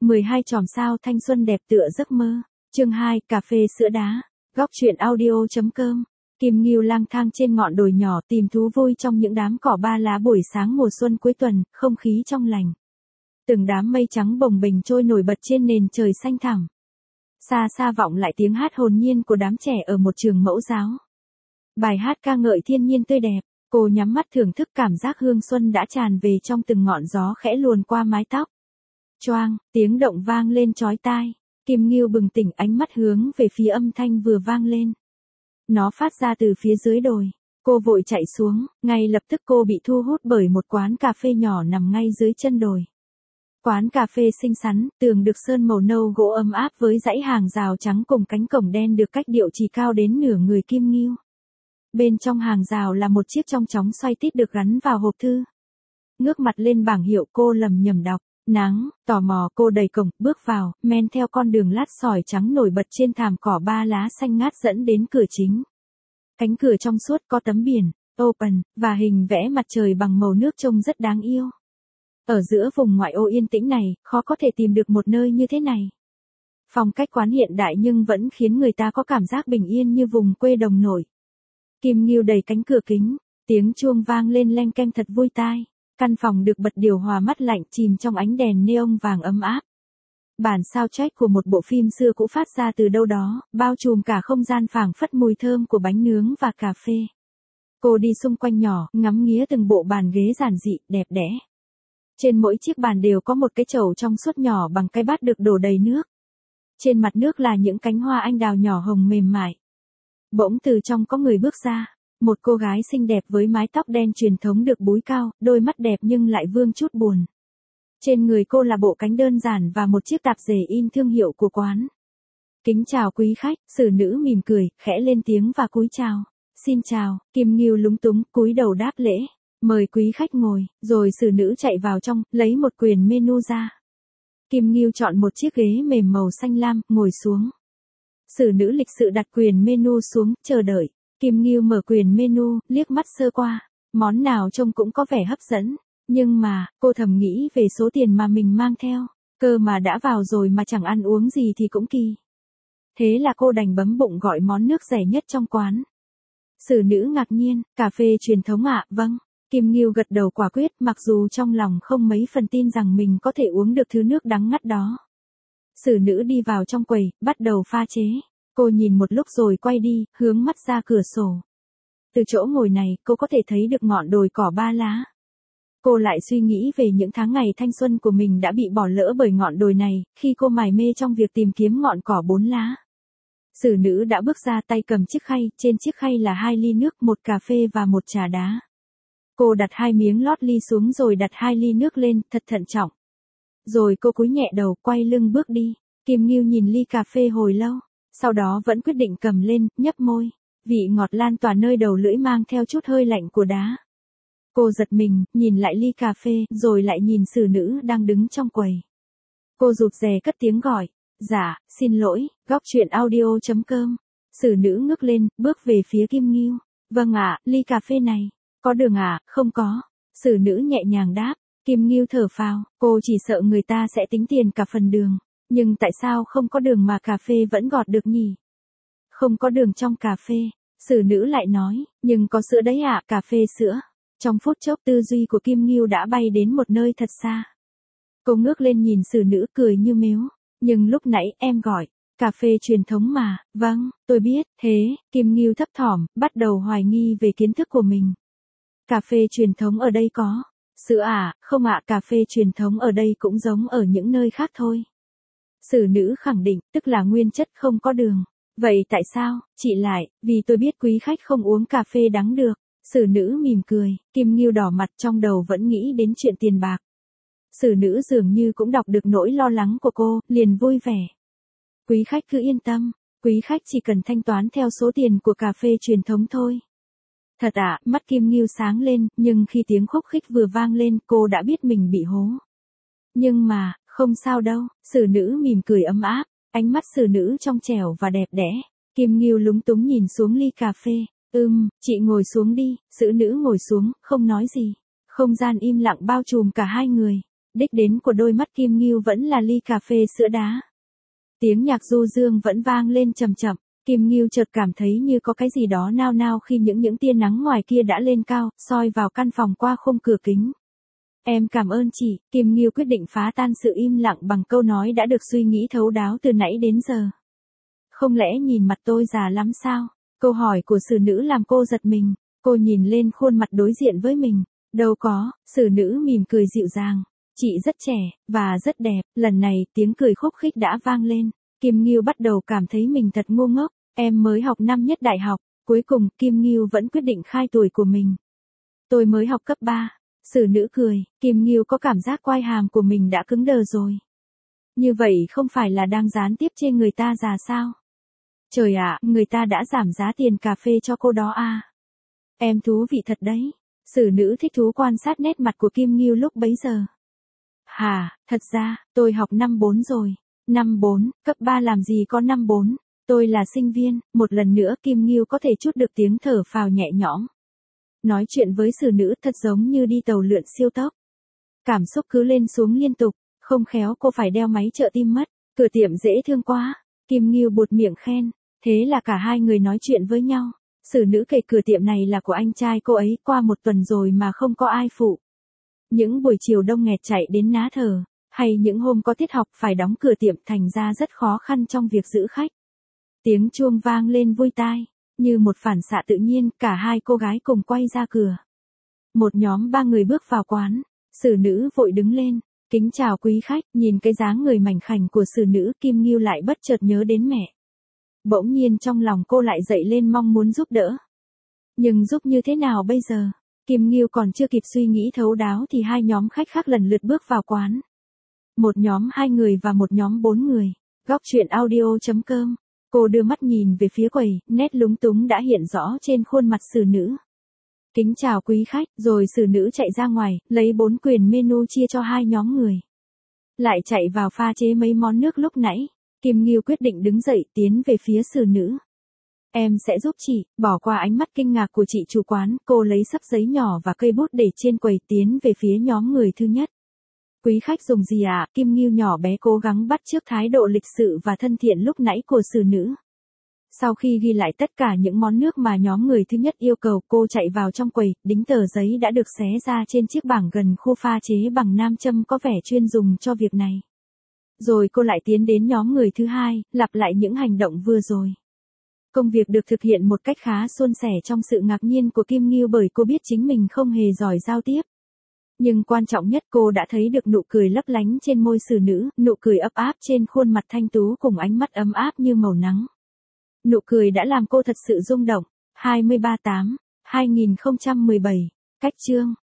12 chòm sao thanh xuân đẹp tựa giấc mơ. Chương 2, cà phê sữa đá. Góc truyện audio.com. Kim Ngưu lang thang trên ngọn đồi nhỏ tìm thú vui trong những đám cỏ ba lá buổi sáng mùa xuân cuối tuần, không khí trong lành. Từng đám mây trắng bồng bềnh trôi nổi bật trên nền trời xanh thẳm. Xa xa vọng lại tiếng hát hồn nhiên của đám trẻ ở một trường mẫu giáo. Bài hát ca ngợi thiên nhiên tươi đẹp, cô nhắm mắt thưởng thức cảm giác hương xuân đã tràn về trong từng ngọn gió khẽ luồn qua mái tóc. Choang, tiếng động vang lên chói tai. Kim Ngưu bừng tỉnh, ánh mắt hướng về phía âm thanh vừa vang lên. Nó phát ra từ phía dưới đồi. Cô vội chạy xuống, ngay lập tức cô bị thu hút bởi một quán cà phê nhỏ nằm ngay dưới chân đồi. Quán cà phê xinh xắn, tường được sơn màu nâu gỗ ấm áp với dãy hàng rào trắng cùng cánh cổng đen được cách điệu chỉ cao đến nửa người Kim Ngưu. Bên trong hàng rào là một chiếc chong chóng xoay tít được gắn vào hộp thư. Ngước mặt lên bảng hiệu, cô lầm nhầm đọc. Nắng, tò mò cô đẩy cổng, bước vào, men theo con đường lát sỏi trắng nổi bật trên thảm cỏ ba lá xanh ngát dẫn đến cửa chính. Cánh cửa trong suốt có tấm biển, open, và hình vẽ mặt trời bằng màu nước trông rất đáng yêu. Ở giữa vùng ngoại ô yên tĩnh này, khó có thể tìm được một nơi như thế này. Phong cách quán hiện đại nhưng vẫn khiến người ta có cảm giác bình yên như vùng quê đồng nổi. Kim Ngưu đẩy cánh cửa kính, tiếng chuông vang lên leng keng thật vui tai. Căn phòng được bật điều hòa mát lạnh chìm trong ánh đèn neon vàng ấm áp. Bản soundtrack của một bộ phim xưa cũ phát ra từ đâu đó, bao trùm cả không gian phảng phất mùi thơm của bánh nướng và cà phê. Cô đi xung quanh nhỏ, ngắm nghía từng bộ bàn ghế giản dị, đẹp đẽ. Trên mỗi chiếc bàn đều có một cái chậu trong suốt nhỏ bằng cái bát được đổ đầy nước. Trên mặt nước là những cánh hoa anh đào nhỏ hồng mềm mại. Bỗng từ trong có người bước ra. Một cô gái xinh đẹp với mái tóc đen truyền thống được búi cao, đôi mắt đẹp nhưng lại vương chút buồn. Trên người cô là bộ cánh đơn giản và một chiếc tạp dề in thương hiệu của quán. Kính chào quý khách, xử nữ mỉm cười, khẽ lên tiếng và cúi chào. Xin chào, Kim Ngưu lúng túng, cúi đầu đáp lễ. Mời quý khách ngồi, rồi xử nữ chạy vào trong, lấy một quyển menu ra. Kim Ngưu chọn một chiếc ghế mềm màu xanh lam, ngồi xuống. Xử nữ lịch sự đặt quyển menu xuống, chờ đợi. Kim Ngưu mở quyển menu, liếc mắt sơ qua, món nào trông cũng có vẻ hấp dẫn, nhưng mà, cô thầm nghĩ về số tiền mà mình mang theo, cơ mà đã vào rồi mà chẳng ăn uống gì thì cũng kỳ. Thế là cô đành bấm bụng gọi món nước rẻ nhất trong quán. Xử nữ ngạc nhiên, cà phê truyền thống ạ, vâng. Kim Ngưu gật đầu quả quyết mặc dù trong lòng không mấy phần tin rằng mình có thể uống được thứ nước đắng ngắt đó. Xử nữ đi vào trong quầy, bắt đầu pha chế. Cô nhìn một lúc rồi quay đi, hướng mắt ra cửa sổ. Từ chỗ ngồi này, cô có thể thấy được ngọn đồi cỏ ba lá. Cô lại suy nghĩ về những tháng ngày thanh xuân của mình đã bị bỏ lỡ bởi ngọn đồi này, khi cô mải mê trong việc tìm kiếm ngọn cỏ bốn lá. Xử nữ đã bước ra, tay cầm chiếc khay, trên chiếc khay là 2 ly nước, 1 cà phê và 1 trà đá. Cô đặt 2 miếng lót ly xuống rồi đặt 2 ly nước lên, thật thận trọng. Rồi cô cúi nhẹ đầu, quay lưng bước đi. Kim Ngưu nhìn ly cà phê hồi lâu. Sau đó vẫn quyết định cầm lên, nhấp môi. Vị ngọt lan tỏa nơi đầu lưỡi mang theo chút hơi lạnh của đá. Cô giật mình, nhìn lại ly cà phê, rồi lại nhìn xử nữ đang đứng trong quầy. Cô rụt rè cất tiếng gọi. Dạ, xin lỗi, góc truyện audio.com. Xử nữ ngước lên, bước về phía Kim Ngưu. Vâng ạ, ly cà phê này. Có đường ạ? Không có. Xử nữ nhẹ nhàng đáp. Kim Ngưu thở phào, cô chỉ sợ người ta sẽ tính tiền cả phần đường. Nhưng tại sao không có đường mà cà phê vẫn gọt được nhỉ? Không có đường trong cà phê, xử nữ lại nói, nhưng có sữa đấy ạ, cà phê sữa. Trong phút chốc tư duy của Kim Ngưu đã bay đến một nơi thật xa. Cô ngước lên nhìn xử nữ cười như mếu, nhưng lúc nãy em gọi, cà phê truyền thống mà, vâng, tôi biết, thế, Kim Ngưu thấp thỏm, bắt đầu hoài nghi về kiến thức của mình. Cà phê truyền thống ở đây có sữa à? Không ạ, cà phê truyền thống ở đây cũng giống ở những nơi khác thôi. Xử nữ khẳng định, tức là nguyên chất không có đường. Vậy tại sao, chị lại, vì tôi biết quý khách không uống cà phê đắng được. Xử nữ mỉm cười, Kim Ngưu đỏ mặt trong đầu vẫn nghĩ đến chuyện tiền bạc. Xử nữ dường như cũng đọc được nỗi lo lắng của cô, liền vui vẻ. Quý khách cứ yên tâm, quý khách chỉ cần thanh toán theo số tiền của cà phê truyền thống thôi. Thật ạ, mắt Kim Ngưu sáng lên, nhưng khi tiếng khúc khích vừa vang lên, cô đã biết mình bị hố. Nhưng mà, không sao đâu, xử nữ mỉm cười ấm áp, ánh mắt xử nữ trong trẻo và đẹp đẽ. Kim Ngưu lúng túng nhìn xuống ly cà phê. Chị ngồi xuống đi, xử nữ ngồi xuống, không nói gì. Không gian im lặng bao trùm cả hai người. Đích đến của đôi mắt Kim Ngưu vẫn là ly cà phê sữa đá. Tiếng nhạc du dương vẫn vang lên chậm chậm, Kim Ngưu chợt cảm thấy như có cái gì đó nao nao khi những tia nắng ngoài kia đã lên cao, soi vào căn phòng qua khung cửa kính. Em cảm ơn chị, Kim Ngưu quyết định phá tan sự im lặng bằng câu nói đã được suy nghĩ thấu đáo từ nãy đến giờ. Không lẽ nhìn mặt tôi già lắm sao? Câu hỏi của xử nữ làm cô giật mình, cô nhìn lên khuôn mặt đối diện với mình. Đâu có, xử nữ mỉm cười dịu dàng. Chị rất trẻ, và rất đẹp, lần này tiếng cười khúc khích đã vang lên. Kim Ngưu bắt đầu cảm thấy mình thật ngu ngốc, em mới học năm nhất đại học, cuối cùng Kim Ngưu vẫn quyết định khai tuổi của mình. Tôi mới học cấp 3, xử nữ cười, Kim Ngưu có cảm giác quai hàm của mình đã cứng đờ rồi. Như vậy không phải là đang gián tiếp chê người ta già sao? Trời ạ, người ta đã giảm giá tiền cà phê cho cô đó à? Em thú vị thật đấy. Xử nữ thích thú quan sát nét mặt của Kim Ngưu lúc bấy giờ. Hà, thật ra, tôi học năm 4 rồi. Năm 4, cấp 3 làm gì có năm 4. Tôi là sinh viên, một lần nữa Kim Ngưu có thể chút được tiếng thở phào nhẹ nhõm. Nói chuyện với xử nữ thật giống như đi tàu lượn siêu tốc. Cảm xúc cứ lên xuống liên tục, không khéo cô phải đeo máy trợ tim mất. Cửa tiệm dễ thương quá. Kim Ngưu buột miệng khen. Thế là cả hai người nói chuyện với nhau. Xử nữ kể cửa tiệm này là của anh trai cô ấy qua một tuần rồi mà không có ai phụ. Những buổi chiều đông nghẹt chạy đến ná thở, hay những hôm có tiết học phải đóng cửa tiệm thành ra rất khó khăn trong việc giữ khách. Tiếng chuông vang lên vui tai, như một phản xạ tự nhiên cả hai cô gái cùng quay ra cửa. Một nhóm 3 người bước vào quán, xử nữ vội đứng lên, kính chào quý khách, nhìn cái dáng người mảnh khảnh của xử nữ Kim Ngưu lại bất chợt nhớ đến mẹ. Bỗng nhiên trong lòng cô lại dậy lên mong muốn giúp đỡ. Nhưng giúp như thế nào bây giờ? Kim Ngưu còn chưa kịp suy nghĩ thấu đáo thì hai nhóm khách khác lần lượt bước vào quán. Một nhóm 2 người và một nhóm 4 người. Góc truyện audio.com. Cô đưa mắt nhìn về phía quầy, nét lúng túng đã hiện rõ trên khuôn mặt xử nữ. Kính chào quý khách, rồi xử nữ chạy ra ngoài, lấy 4 quyển menu chia cho hai nhóm người. Lại chạy vào pha chế mấy món nước lúc nãy. Kim Ngưu quyết định đứng dậy tiến về phía xử nữ. Em sẽ giúp chị, bỏ qua ánh mắt kinh ngạc của chị chủ quán, cô lấy sấp giấy nhỏ và cây bút để trên quầy tiến về phía nhóm người thứ nhất. Quý khách dùng gì ạ? Kim Ngưu nhỏ bé cố gắng bắt chước thái độ lịch sự và thân thiện lúc nãy của xử nữ. Sau khi ghi lại tất cả những món nước mà nhóm người thứ nhất yêu cầu, cô chạy vào trong quầy, đính tờ giấy đã được xé ra trên chiếc bảng gần khu pha chế bằng nam châm có vẻ chuyên dùng cho việc này. Rồi cô lại tiến đến nhóm người thứ hai, lặp lại những hành động vừa rồi. Công việc được thực hiện một cách khá suôn sẻ trong sự ngạc nhiên của Kim Ngưu bởi cô biết chính mình không hề giỏi giao tiếp. Nhưng quan trọng nhất cô đã thấy được nụ cười lấp lánh trên môi xử nữ, nụ cười ấp áp trên khuôn mặt thanh tú cùng ánh mắt ấm áp như màu nắng. Nụ cười đã làm cô thật sự rung động. 23/8/2017. Cách chương